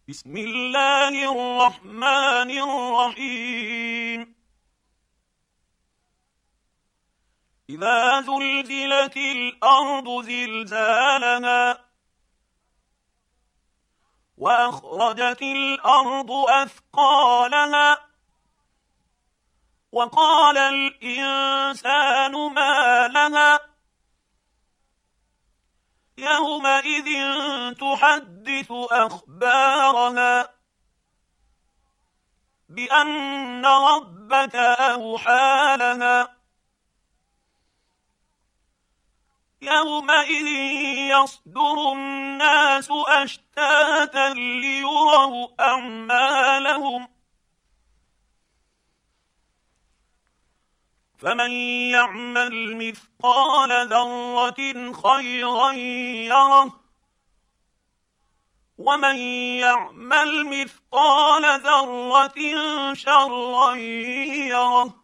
بسم الله الرحمن الرحيم. إذا زلزلت الأرض زلزالها وأخرجت الأرض أثقالها وقال الإنسان ما لها يومئذ تحدث أخبارها بأن ربك أوحى لها يومئذ يصدر الناس أشتاتا ليروا أعمالهم فمن يعمل مثقال ذرة خيرا يره ومن يعمل مثقال ذرة شرا يره.